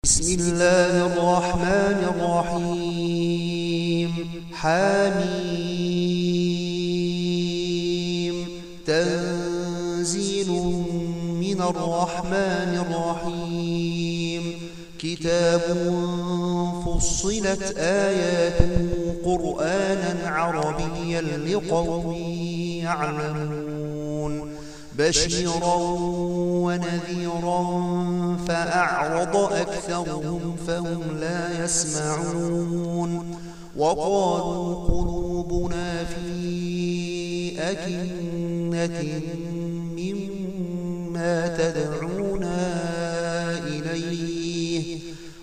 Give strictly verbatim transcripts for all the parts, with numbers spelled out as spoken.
بسم الله الرحمن الرحيم. حميم. تنزيل من الرحمن الرحيم. كتاب فصلت آياته قرآنا عربيا لقوم يعلمون. بشيرا ونذيرا فأعرض أكثرهم فهم لا يسمعون. وقالوا قلوبنا في أكنة مما تدعونا إليه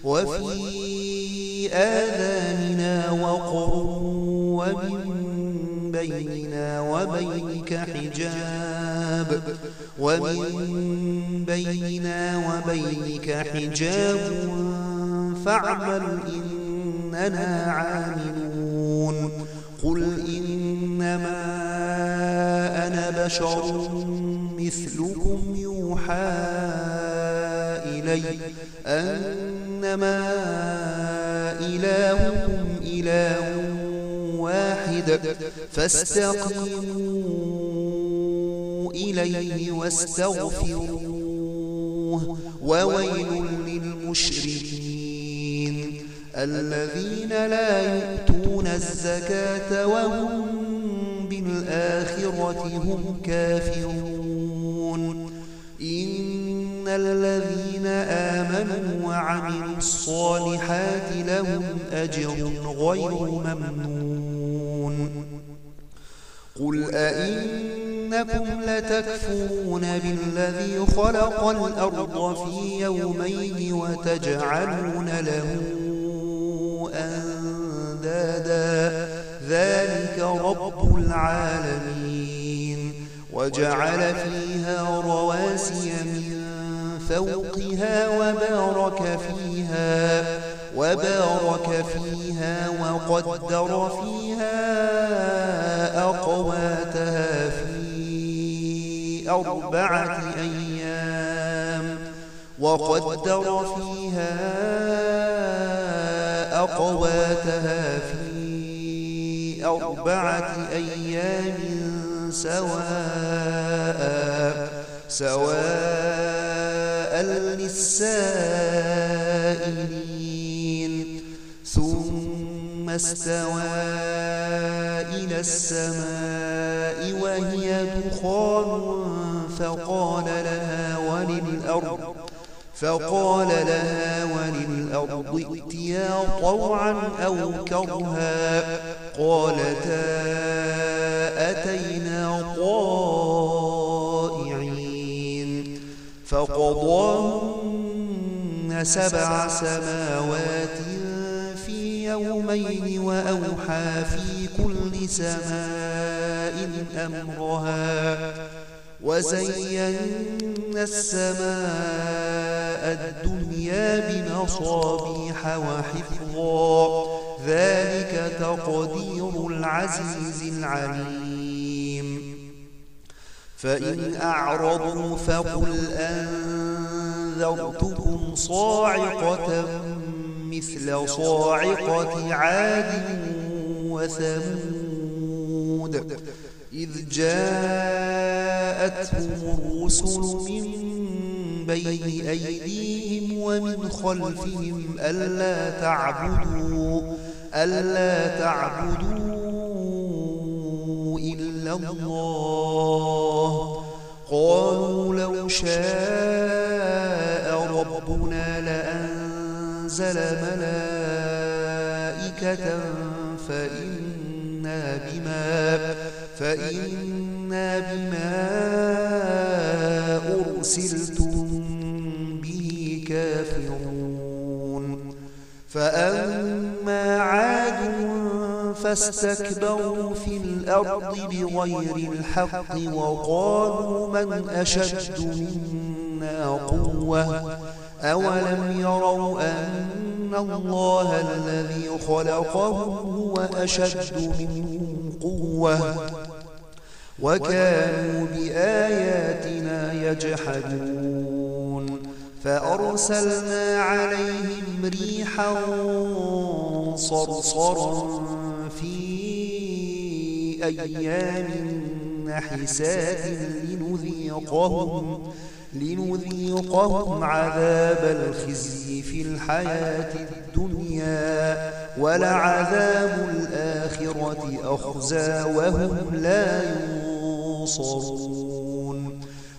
وفي آذاننا وقر ومن بيننا وبينك حجاب ومن بيننا وبينك حجاب فاعمل إننا عاملون. قل إنما أنا بشر مثلكم يوحى إلي أنما إلهكم إله واحد فاستقيموا إليه واستغفروه. وويل للمشركين الذين لا يؤتون الزكاة وهم بالآخرة هم كافرون. إن الذين آمنوا وعملوا الصالحات لهم أجر غير ممنون. قل أئنكم لتكفرون بالذي خلق الأرض في يومين وتجعلون له أندادا ذلك رب العالمين. وجعل فيها رواسي من فوقها وبارك فيها وبارك فيها وقدر فيها أقواتها في أربعة أيام وقدر فيها أقواتها في أربعة أيام سواء سواء للسائلين. ثم استوى إلى السماء وهي دخان فقال لها وللأرض فقال لها وللأرض ائتيا طوعا أو كرها قالتا أتينا طائعين. فقضاهن سبع سماوات في يومين وأوحى في كل سماء أمرها وزينا السماء الدنيا بمصابيح وحفظا ذلك تقدير العزيز العليم. فإن أعرضوا فقل أنذرتكم صاعقة مثل صاعقة عاد وثمود إذ جاءتهم الرسل من بين أيديهم ومن خلفهم ألا تعبدوا ألا تعبدوا إلا الله. قالوا لو شاء ربنا لأنزل ملائكة فإنا بما فإنا بما أرسلتم به كافرون. فأما عاد فاستكبروا في الأرض بغير الحق وقالوا من أشد منا قوة أولم يروا أن الله الذي خلقهم هو أشد منهم قوة وكانوا بآياتنا يجحدون فأرسلنا عليهم ريحا صرصرا في أيام نحسات لنذيقهم, لنذيقهم عذاب الخزي في الحياة الدنيا ولعذاب الآخرة أخزى وهم لا ينصرون.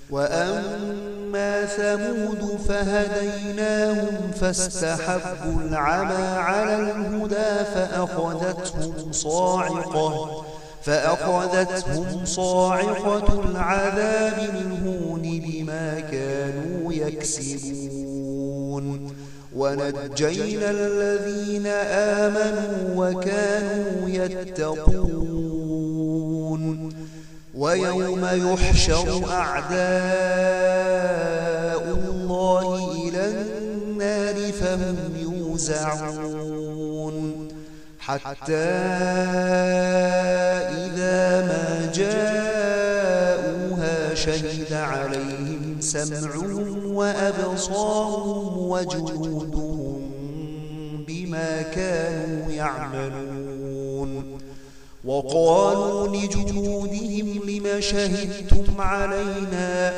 وأما ثمود فهديناهم فاستحبوا العمى على الهدى فأخذتهم صاعقة فأخذتهم صاعقة العذاب الهون بما كانوا يكسبون. ونجينا الذين آمنوا وكانوا يتقون. ويوم يحشر أعداء الله إلى النار فهم يوزعون حتى إذا ما جاءوها شهد عليهم سمعهم وأبصارهم وجلودهم بما كانوا يعملون. وقالوا لجلودهم لم شهدتم علينا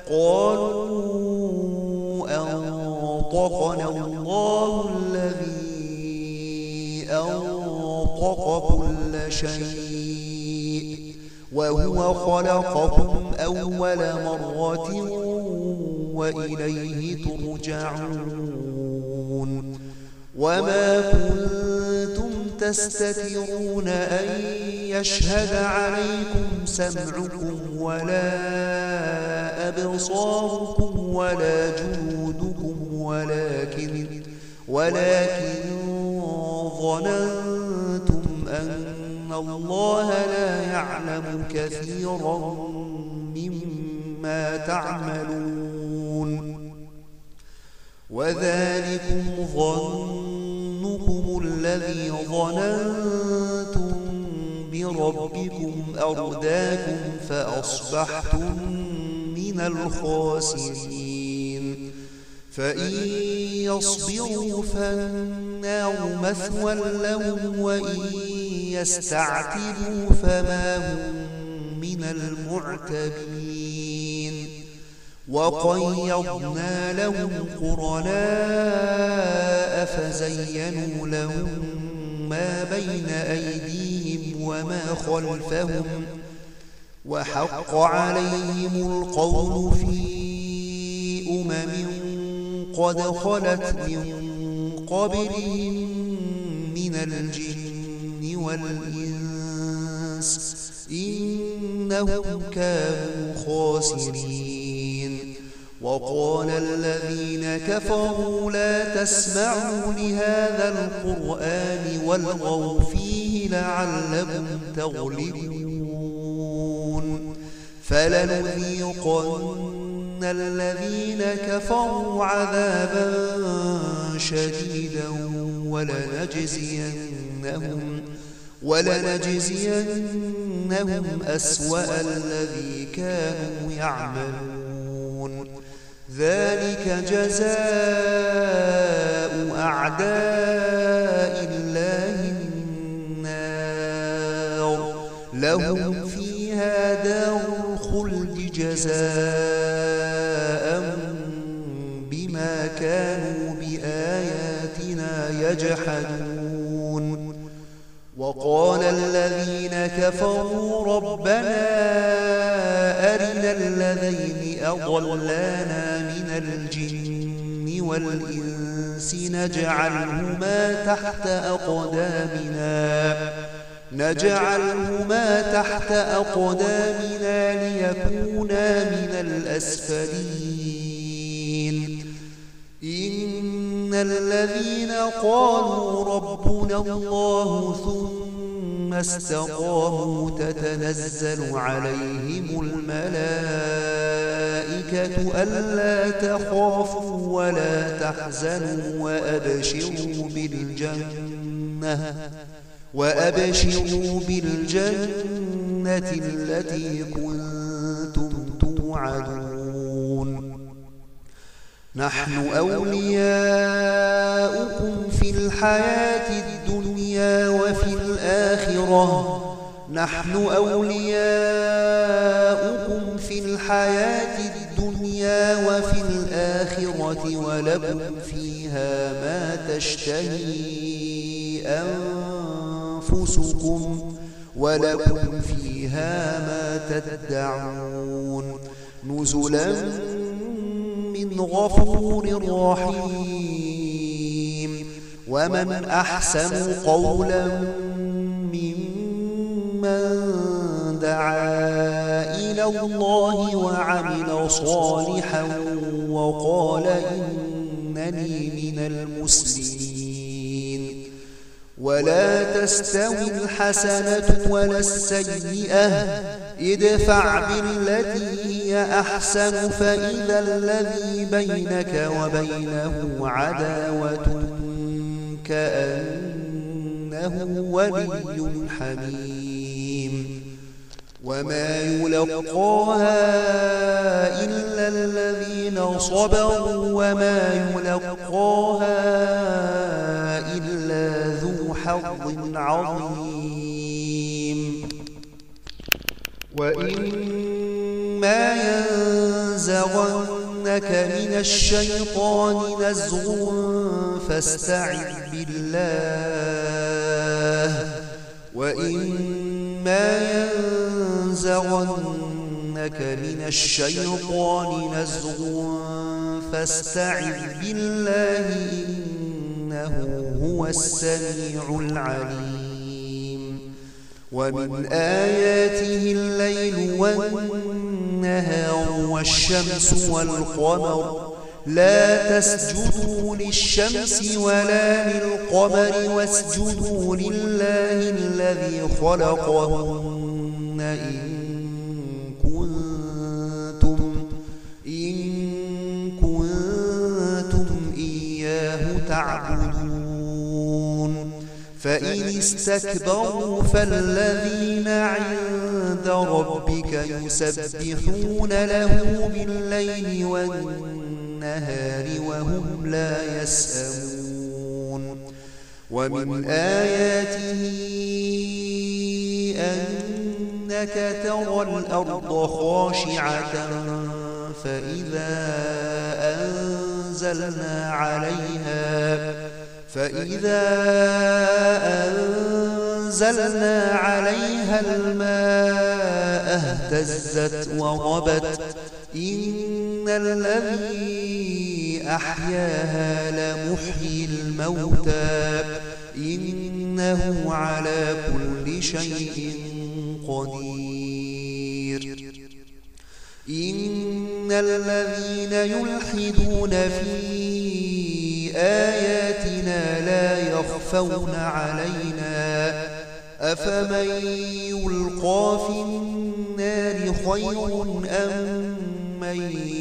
قالوا أنطقنا الله الذي أنطق كل شيء وهو خلقكم أول مرة وإليه ترجعون. وما كنتم تستترون أن يشهد عليكم سمعكم ولا أبصاركم ولا جلودكم ولكن, ولكن ظننتم أن الله لا يعلم كثيرا مما تعملون. وذلكم ظنكم الذي ظننتم بربكم أرداكم فأصبحتم من الخاسرين. فإن يصبروا فالنار مثوى لهم وإن يستعتبوا فما هم من المعتبين. وقيضنا لهم قرناء فزينوا لهم ما بين أيديهم وما خلفهم وحق عليهم القول في أمم قد خلت من قبلهم من الجن والإنس إنهم كانوا خاسرين. وقال الذين كفروا لا تسمعوا لهذا القرآن والغوا فيه لعلكم تغلبون. فلنذيقن الذين كفروا عذابا شديدا ولنجزينهم ولنجزينهم أسوأ الذي كانوا يعملون. ذلك جزاء أعداء الله النار لهم فيها دار الخلد جزاء بما كانوا بآياتنا يجحدون. وقال الذين كفروا ربنا أرنا الذين أضلانا من الجن والإنس نجعلهما تحت أقدامنا نجعلهما تحت أقدامنا ليكونا من الأسفلين. إن الذين قالوا ربنا الله ثم استقاموا تتنزل عليهم الملائكة ألا تخافوا ولا تحزنوا وأبشروا بالجنة وأبشروا بالجنة التي كنتم توعدون. نحن أولياؤكم الحياة الدنيا وفي الآخرة نحن أولياؤكم في الحياة الدنيا وفي الآخرة ولكم فيها ما تشتهي أنفسكم ولكم فيها ما تدعون نزلا من غفور رحيم. ومن أحسن قولا ممن دعا إلى الله وعمل صالحا وقال إنني من المسلمين. ولا تستوي الحسنة ولا السيئة ادفع بالتي هي أحسن فإذا الذي بينك وبينه عداوة كأنه ولي حميم. وما يلقاها إلا الذين صبروا وما يلقاها إلا ذو حظ عظيم. وإما ينزغنك من الشيطان نزغ فاستعذ بالله. وإما ينزغنك من الشيطان نزغ فاستعذ بالله إنه هو السميع العليم. ومن آياته الليل والنهار والشمس والقمر لا تسجدوا للشمس ولا للقمر واسجدوا لله الذي خلقهن إن كنتم, إن كنتم إياه تعبدون. فإن استكبروا فالذين عند ربك يسبحون له بالليل والنهار وهم لا يسأمون. ومن آياته أنك ترى الأرض خاشعة فإذا أنزلنا عليها فإذا أنزلنا عليها الماء اهتزت وربت إن الذي أحياها لمحيي الموتى إنه على كل شيء قدير. إن الذين يلحدون في آياتنا لا يخفون علينا أفمن يلقى في النار خير أم من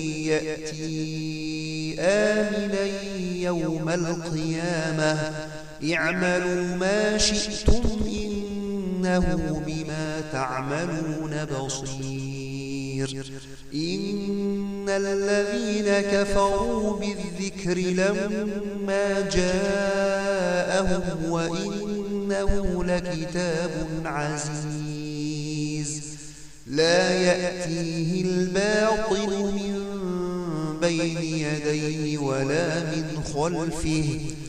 يأتي آمنا يوم القيامة اعملوا ما شئتم إنه بما تعملون بصير. إن الذين كفروا بالذكر لما جاءهم وإنه لكتاب عزيز لا يأتيه الباطل من بين يديه ولا من خلفه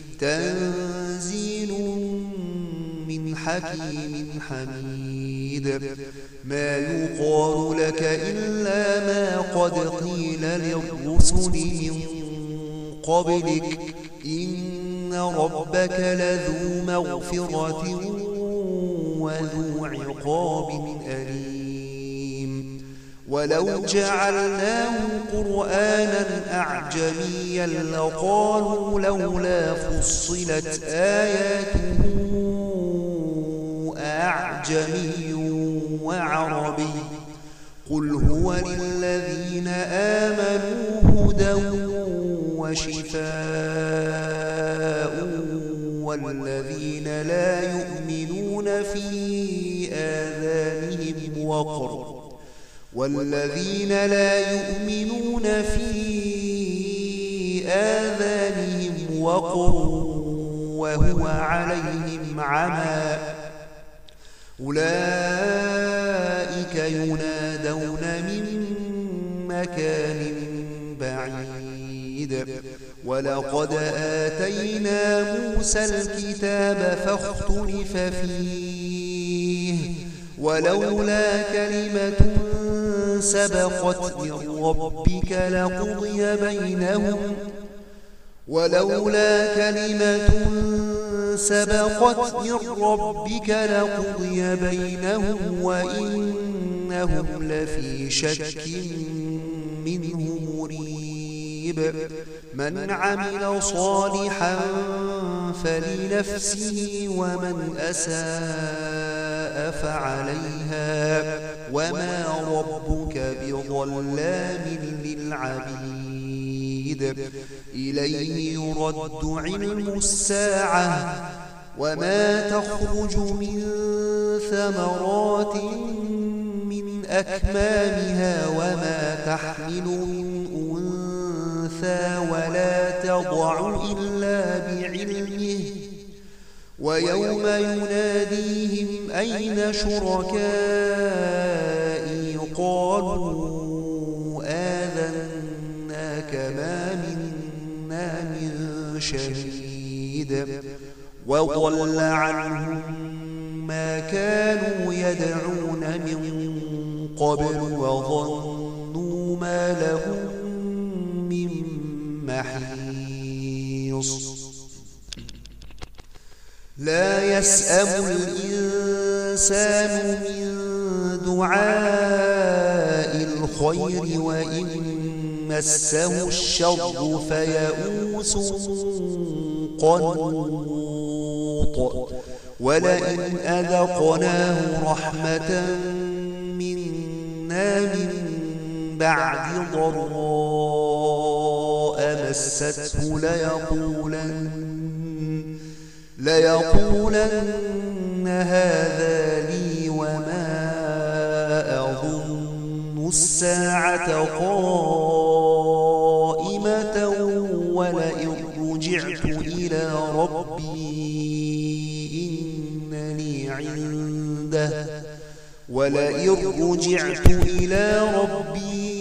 تنزيل من حكيم حميد. ما يقال لك إلا ما قد قيل للرسل من قبلك إن ربك لذو مغفرة وذو عقاب أليم. ولو جعلناه قرآنا أعجميا لقالوا لولا فصلت آياته أعجمي وعربي قل هو للذين آمنوا هدى وشفاء والذين لا يؤمنون في آذانهم وقر والذين لا يؤمنون في آذانهم وقر وهو عليهم عمى أولئك ينادون من مكان بعيد ولقد آتينا موسى الكتاب فاختلف فيه ولولا كلمة سبقت من ربك لقضي بينهم ولولا كلمة سبقت من ربك لقضي بينهم وإنهم لفي شك منه مريب من عمل صالحا فلنفسه ومن أساء فعليها وما ربك بظلام للعبيد إليه يرد علم الساعة وما تخرج من ثمرات من أكمامها وما تحمل من أنثى ولا تضع إلا بعلمه ويوم يناديهم أين شركائي قالوا آذناك ما منا من شهيد وضل عنهم ما كانوا يدعون من قبل وظنوا ما لهم من محيص لا يسأم الإنسان من دعاء الخير وإن مسه الشر فيئوس قنوط ولئن أذقناه رحمة منا من بعد ضراء مسته ليقولن ليقولن هذا لي وما أظن الساعة قائمة ولئن رجعت إلى ربي إن لي عنده ولئن رجعت إلى ربي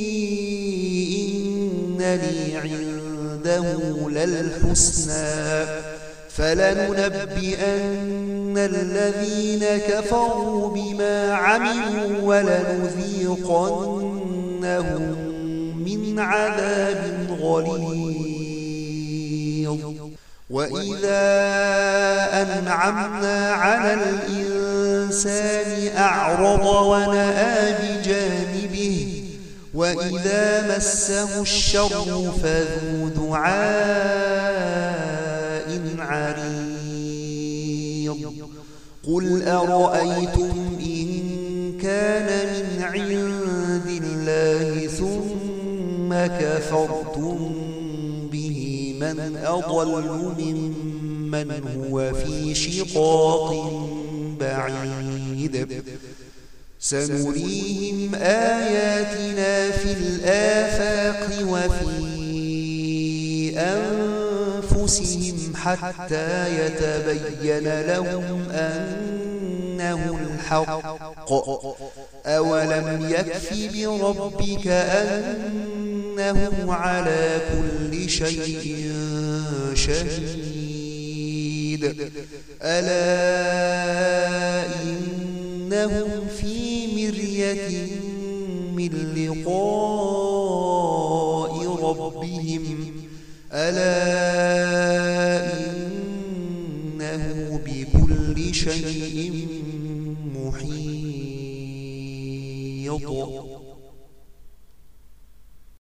إن لي عنده للحسنى فلننبئن الذين كفروا بما عملوا ولنذيقنهم من عذاب غليظ وإذا أنعمنا على الإنسان أعرض ونأى بجانبه وإذا مسه الشر فذو دعاء عريض قل أرأيتم إن كان من عند الله ثم كفرتم به من أضل ممن هو في شقاق بعيد سنريهم آياتنا في الآفاق وفي أنفسهم حتى يتبين لهم أنه الحق أولم يكف بربك أنه على كل شيء شهيد ألا إنهم في مرية من لقاء ربهم ألا إنه بكل شيء محيط